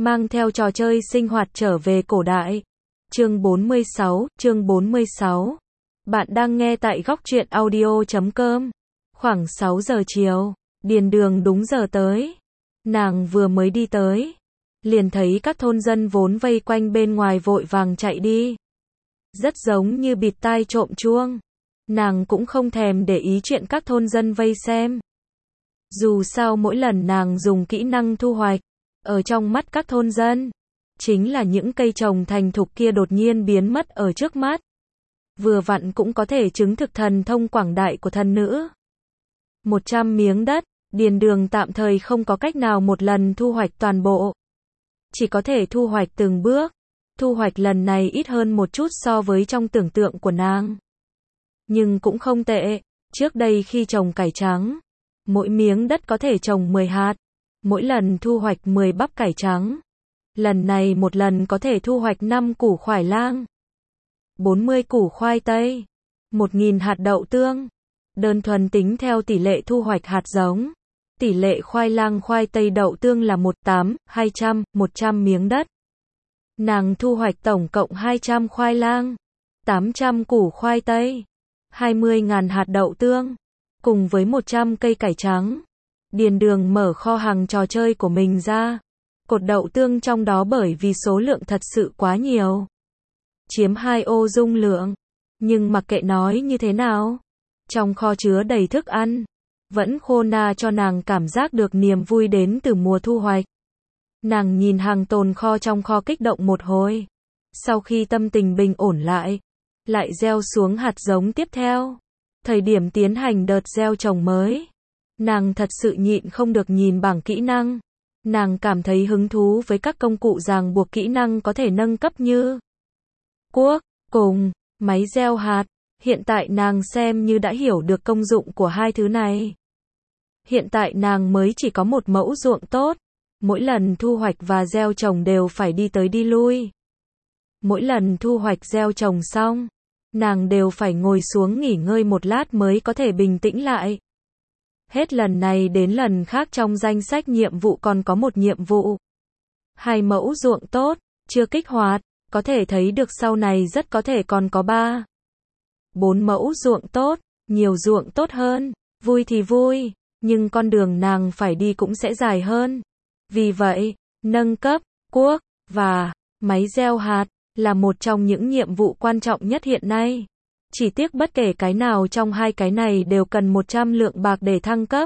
mang theo trò chơi sinh hoạt trở về cổ đại. Chương 46. Bạn đang nghe tại góc truyện audio.com. Khoảng 6 giờ chiều, Điền Đường đúng giờ tới. Nàng vừa mới đi tới, liền thấy các thôn dân vốn vây quanh bên ngoài vội vàng chạy đi. Rất giống như bịt tai trộm chuông. Nàng cũng không thèm để ý chuyện các thôn dân vây xem. Dù sao mỗi lần nàng dùng kỹ năng thu hoạch, ở trong mắt các thôn dân, chính là những cây trồng thành thục kia đột nhiên biến mất ở trước mắt. Vừa vặn cũng có thể chứng thực thần thông quảng đại của thần nữ. 100 miếng đất, Điền Đường tạm thời không có cách nào một lần thu hoạch toàn bộ. Chỉ có thể thu hoạch từng bước. Thu hoạch lần này ít hơn một chút so với trong tưởng tượng của nàng. Nhưng cũng không tệ. Trước đây khi trồng cải trắng, mỗi miếng đất có thể trồng 10 hạt. Mỗi lần thu hoạch 10 bắp cải trắng. Lần này một lần có thể thu hoạch 5 củ khoai lang, 40 củ khoai tây, 1.000 hạt đậu tương. Đơn thuần tính theo tỷ lệ thu hoạch hạt giống, tỷ lệ khoai lang khoai tây đậu tương là 100, 100 miếng đất. Nàng thu hoạch tổng cộng 200 khoai lang, 800 củ khoai tây, 20.000 hạt đậu tương, cùng với 100 cây cải trắng. Điền Đường mở kho hàng trò chơi của mình ra. Cột đậu tương trong đó bởi vì số lượng thật sự quá nhiều, chiếm 2 ô dung lượng. Nhưng mặc kệ nói như thế nào, trong kho chứa đầy thức ăn, vẫn khô na cho nàng cảm giác được niềm vui đến từ mùa thu hoạch. Nàng nhìn hàng tồn kho trong kho kích động một hồi. Sau khi tâm tình bình ổn lại gieo xuống hạt giống tiếp theo. Thời điểm tiến hành đợt gieo trồng mới, nàng thật sự nhịn không được nhìn bảng kỹ năng. Nàng cảm thấy hứng thú với các công cụ ràng buộc kỹ năng có thể nâng cấp như cuốc, cùng, máy gieo hạt. Hiện tại nàng xem như đã hiểu được công dụng của hai thứ này. Hiện tại nàng mới chỉ có một mẫu ruộng tốt. Mỗi lần thu hoạch và gieo trồng đều phải đi tới đi lui. Mỗi lần thu hoạch gieo trồng xong, nàng đều phải ngồi xuống nghỉ ngơi một lát mới có thể bình tĩnh lại. Hết lần này đến lần khác trong danh sách nhiệm vụ còn có một nhiệm vụ. 2 mẫu ruộng tốt, chưa kích hoạt, có thể thấy được sau này rất có thể còn có 3, 4 mẫu ruộng tốt, nhiều ruộng tốt hơn, vui thì vui, nhưng con đường nàng phải đi cũng sẽ dài hơn. Vì vậy, nâng cấp, cuốc, và máy gieo hạt, là một trong những nhiệm vụ quan trọng nhất hiện nay. Chỉ tiếc bất kể cái nào trong hai cái này đều cần 100 lượng bạc để thăng cấp.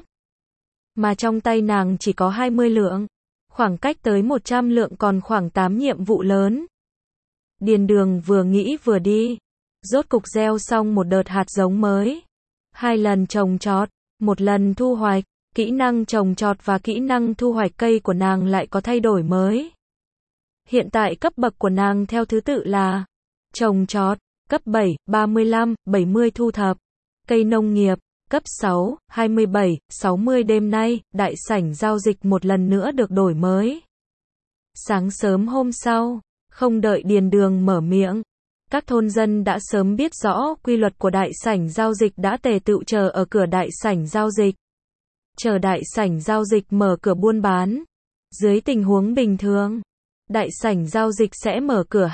Mà trong tay nàng chỉ có 20 lượng. Khoảng cách tới 100 lượng còn khoảng 8 nhiệm vụ lớn. Điền Đường vừa nghĩ vừa đi. Rốt cục gieo xong một đợt hạt giống mới. 2 lần trồng trọt, 1 lần thu hoạch. Kỹ năng trồng trọt và kỹ năng thu hoạch cây của nàng lại có thay đổi mới. Hiện tại cấp bậc của nàng theo thứ tự là trồng trọt, cấp 7, 35, 70 thu thập. Cây nông nghiệp, cấp 6, 27, 60 đêm nay, đại sảnh giao dịch một lần nữa được đổi mới. Sáng sớm hôm sau, không đợi Điền Đường mở miệng, các thôn dân đã sớm biết rõ quy luật của đại sảnh giao dịch đã tề tựu chờ ở cửa đại sảnh giao dịch. Chờ đại sảnh giao dịch mở cửa buôn bán. Dưới tình huống bình thường, đại sảnh giao dịch sẽ mở cửa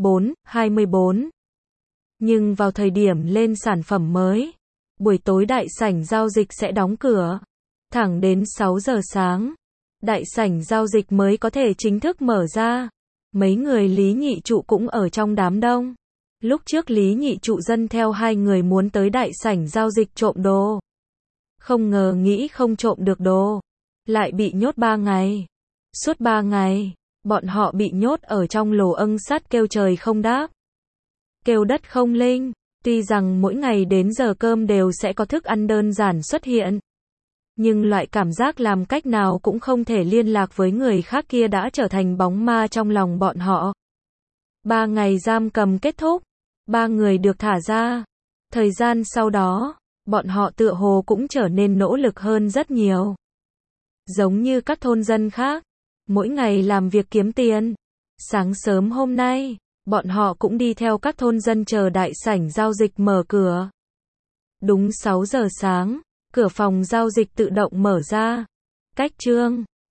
24. Nhưng vào thời điểm lên sản phẩm mới, buổi tối đại sảnh giao dịch sẽ đóng cửa. Thẳng đến 6 giờ sáng, đại sảnh giao dịch mới có thể chính thức mở ra. Mấy người Lý Nhị Trụ cũng ở trong đám đông. Lúc trước Lý Nhị Trụ dẫn theo 2 người muốn tới đại sảnh giao dịch trộm đồ. Không ngờ nghĩ không trộm được đồ, lại bị nhốt 3 ngày. Suốt 3 ngày, bọn họ bị nhốt ở trong lồ âng sắt kêu trời không đáp, kêu đất không linh. Tuy rằng mỗi ngày đến giờ cơm đều sẽ có thức ăn đơn giản xuất hiện, nhưng loại cảm giác làm cách nào cũng không thể liên lạc với người khác kia đã trở thành bóng ma trong lòng bọn họ. 3 ngày giam cầm kết thúc, 3 người được thả ra. Thời gian sau đó, bọn họ tựa hồ cũng trở nên nỗ lực hơn rất nhiều. Giống như các thôn dân khác, mỗi ngày làm việc kiếm tiền. Sáng sớm hôm nay, bọn họ cũng đi theo các thôn dân chờ đại sảnh giao dịch mở cửa. Đúng 6 giờ sáng, cửa phòng giao dịch tự động mở ra. Cách chương